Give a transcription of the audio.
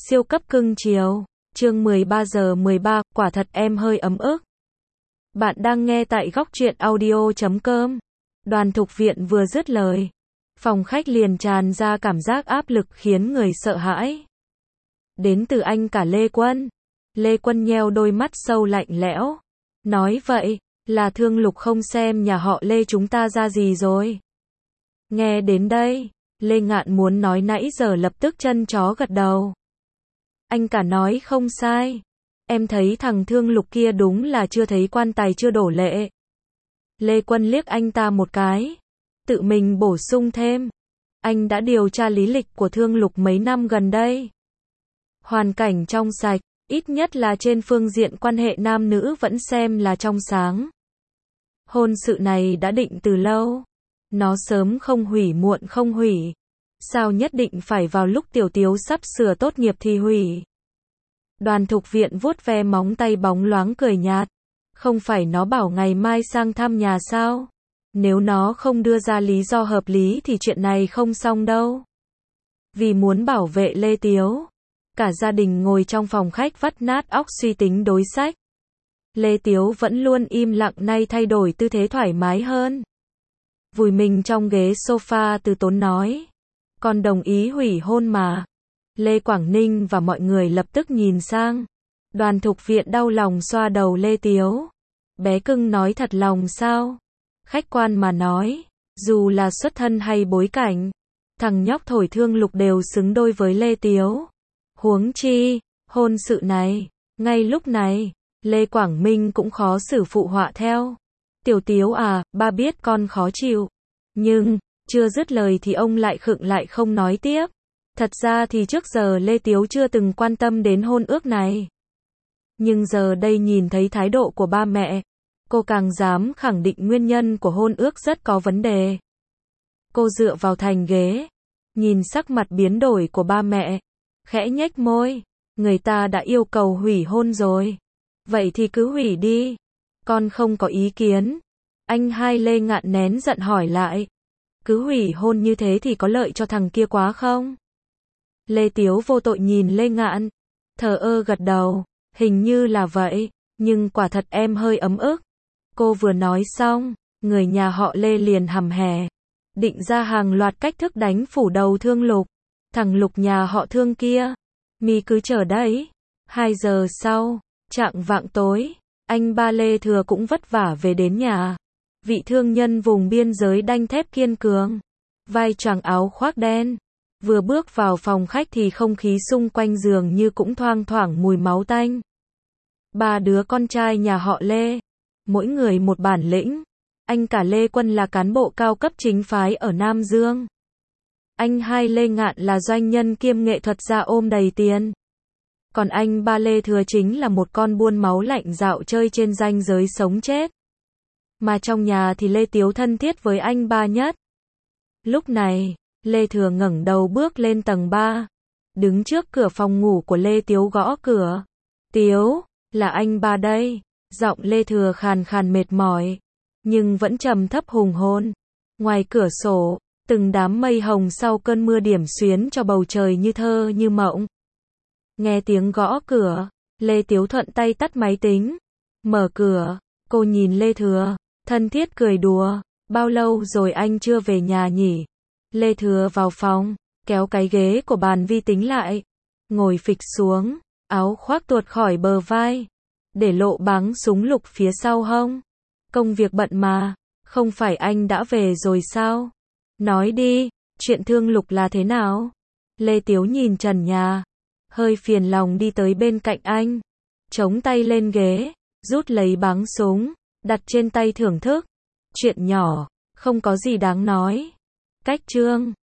Siêu cấp cưng chiều. Chương 13:13, quả thật em hơi ấm ức. Bạn đang nghe tại góc truyện audio.com. Đoàn Thục Viện vừa dứt lời, phòng khách liền tràn ra cảm giác áp lực khiến người sợ hãi. Đến từ anh cả Lê Quân. Lê Quân nheo đôi mắt sâu lạnh lẽo. Nói vậy, là Thương Lục không xem nhà họ Lê chúng ta ra gì rồi. Nghe đến đây, Lê Ngạn muốn nói nãy giờ lập tức chân chó gật đầu. Anh cả nói không sai. Em thấy thằng Thương Lục kia đúng là chưa thấy quan tài chưa đổ lệ. Lê Quân liếc anh ta một cái. Tự mình bổ sung thêm. Anh đã điều tra lý lịch của Thương Lục mấy năm gần đây. Hoàn cảnh trong sạch, ít nhất là trên phương diện quan hệ nam nữ vẫn xem là trong sáng. Hôn sự này đã định từ lâu. Nó sớm không hủy muộn không hủy. Sao nhất định phải vào lúc Tiểu Tiếu sắp sửa tốt nghiệp thì hủy? Đoàn Thục Viện vuốt ve móng tay bóng loáng cười nhạt. Không phải nó bảo ngày mai sang thăm nhà sao? Nếu nó không đưa ra lý do hợp lý thì chuyện này không xong đâu. Vì muốn bảo vệ Lê Tiếu, cả gia đình ngồi trong phòng khách vắt nát óc suy tính đối sách. Lê Tiếu vẫn luôn im lặng, nay thay đổi tư thế thoải mái hơn. Vùi mình trong ghế sofa từ tốn nói. Con đồng ý hủy hôn mà. Lê Quảng Ninh và mọi người lập tức nhìn sang. Đoàn Thục Viện đau lòng xoa đầu Lê Tiếu. Bé cưng nói thật lòng sao? Khách quan mà nói, dù là xuất thân hay bối cảnh, thằng nhóc thổi Thương Lục đều xứng đôi với Lê Tiếu. Huống chi, hôn sự này, ngay lúc này, Lê Quảng Minh cũng khó xử phụ họa theo. Tiểu Tiếu à, ba biết con khó chịu. Nhưng, chưa dứt lời thì ông lại khựng lại không nói tiếp. Thật ra thì trước giờ Lê Tiếu chưa từng quan tâm đến hôn ước này. Nhưng giờ đây nhìn thấy thái độ của ba mẹ, cô càng dám khẳng định nguyên nhân của hôn ước rất có vấn đề. Cô dựa vào thành ghế, nhìn sắc mặt biến đổi của ba mẹ, khẽ nhếch môi. Người ta đã yêu cầu hủy hôn rồi. Vậy thì cứ hủy đi. Con không có ý kiến. Anh hai Lê Ngạn nén giận hỏi lại. Cứ hủy hôn như thế thì có lợi cho thằng kia quá không? Lê Tiếu vô tội nhìn Lê Ngạn, thờ ơ gật đầu. Hình như là vậy, nhưng quả thật em hơi ấm ức. Cô vừa nói xong, người nhà họ Lê liền hầm hè, định ra hàng loạt cách thức đánh phủ đầu Thương Lục. Thằng Lục nhà họ Thương kia, mi cứ chờ đấy. 2 giờ sau, chạng vạng tối, anh ba Lê Thừa cũng vất vả về đến nhà. Vị thương nhân vùng biên giới đanh thép kiên cường, vai choàng áo khoác đen. Vừa bước vào phòng khách thì không khí xung quanh giường như cũng thoang thoảng mùi máu tanh. 3 đứa con trai nhà họ Lê, mỗi người một bản lĩnh. Anh cả Lê Quân là cán bộ cao cấp chính phái ở Nam Dương. Anh hai Lê Ngạn là doanh nhân kiêm nghệ thuật gia ôm đầy tiền. Còn anh ba Lê Thừa chính là một con buôn máu lạnh dạo chơi trên ranh giới sống chết. Mà trong nhà thì Lê Tiếu thân thiết với anh ba nhất. Lúc này, Lê Thừa ngẩng đầu bước lên tầng 3. Đứng trước cửa phòng ngủ của Lê Tiếu gõ cửa. Tiếu, là anh ba đây. Giọng Lê Thừa khàn khàn mệt mỏi, nhưng vẫn trầm thấp hùng hồn. Ngoài cửa sổ, từng đám mây hồng sau cơn mưa điểm xuyến cho bầu trời như thơ như mộng. Nghe tiếng gõ cửa, Lê Tiếu thuận tay tắt máy tính. Mở cửa, cô nhìn Lê Thừa, thân thiết cười đùa. Bao lâu rồi anh chưa về nhà nhỉ? Lê Thừa vào phòng, kéo cái ghế của bàn vi tính lại. Ngồi phịch xuống, áo khoác tuột khỏi bờ vai, để lộ báng súng lục phía sau hông. Công việc bận mà, không phải anh đã về rồi sao? Nói đi, chuyện Thương Lục là thế nào? Lê Tiếu nhìn trần nhà, hơi phiền lòng đi tới bên cạnh anh, chống tay lên ghế, rút lấy báng súng, đặt trên tay thưởng thức. Chuyện nhỏ, không có gì đáng nói. Cách chương